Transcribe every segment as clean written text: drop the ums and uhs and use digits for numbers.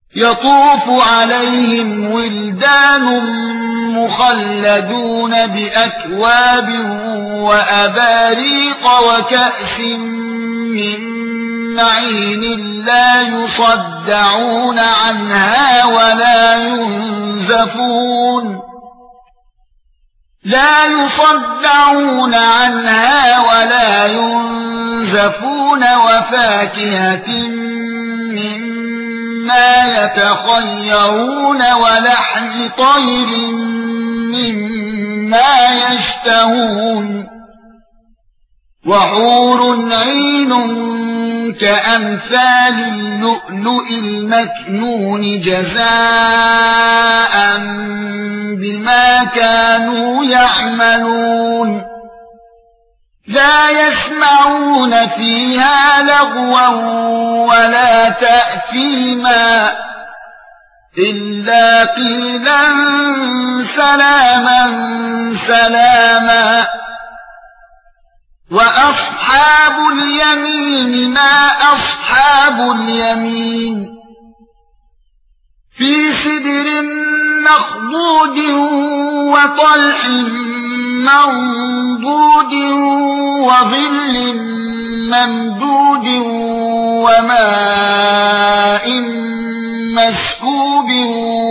يطوف عليهم ولدان مخلدون بأكواب وأباريق وكأس من معين لا يصدعون عنها ولا ينزفون وفاكهة مما يتخيرون ولحم طير مما يشتهون وحور عين كأمثال اللؤلؤ المكنون جزاء بما كانوا يعملون لا يسمعون فيها لغوا ولا تأثيما إلا قيلا سلاما سلاما وأصحاب اليمين ما أصحاب اليمين في سدر مخضود وطلح منضود وظل ممدود وماء مسكوب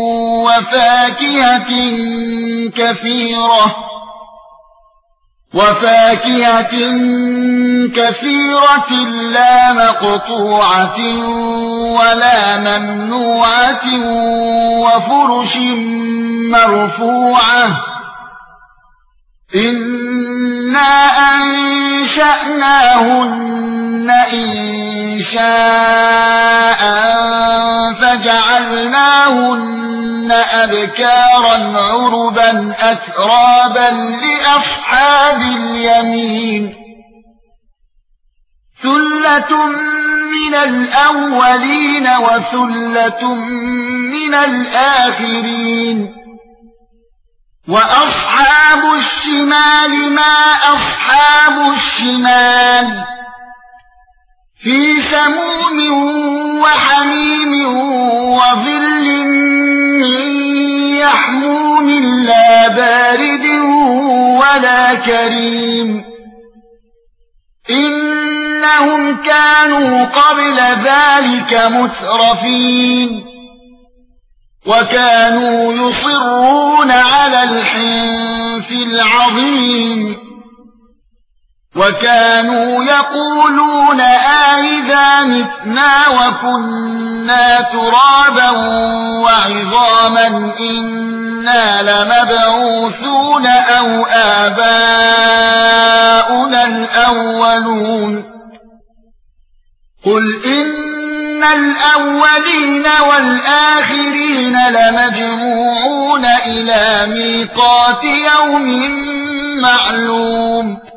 وفاكهة كثيرة لا مقطوعة ولا ممنوعة وفرش مرفوعة إنا أنشأناهن إنشاء فجعلناهن أبكارا عربا أترابا لأصحاب اليمين ثلة من الأولين وثلة من الآخرين وأصحاب الشمال ما أصحاب الشمال في سموم وحميم وظل من يحموم لا بارد ولا كريم إنهم كانوا قبل ذلك مترفين وكانوا يصرون على الحنث العظيم وكانوا يقولون أئذا متنا وكنا ترابا وعظاما إنا لمبعوثون أو آباؤنا الأولون قل إن الأولين والآخرين لمجموعون إلى ميقات يوم معلوم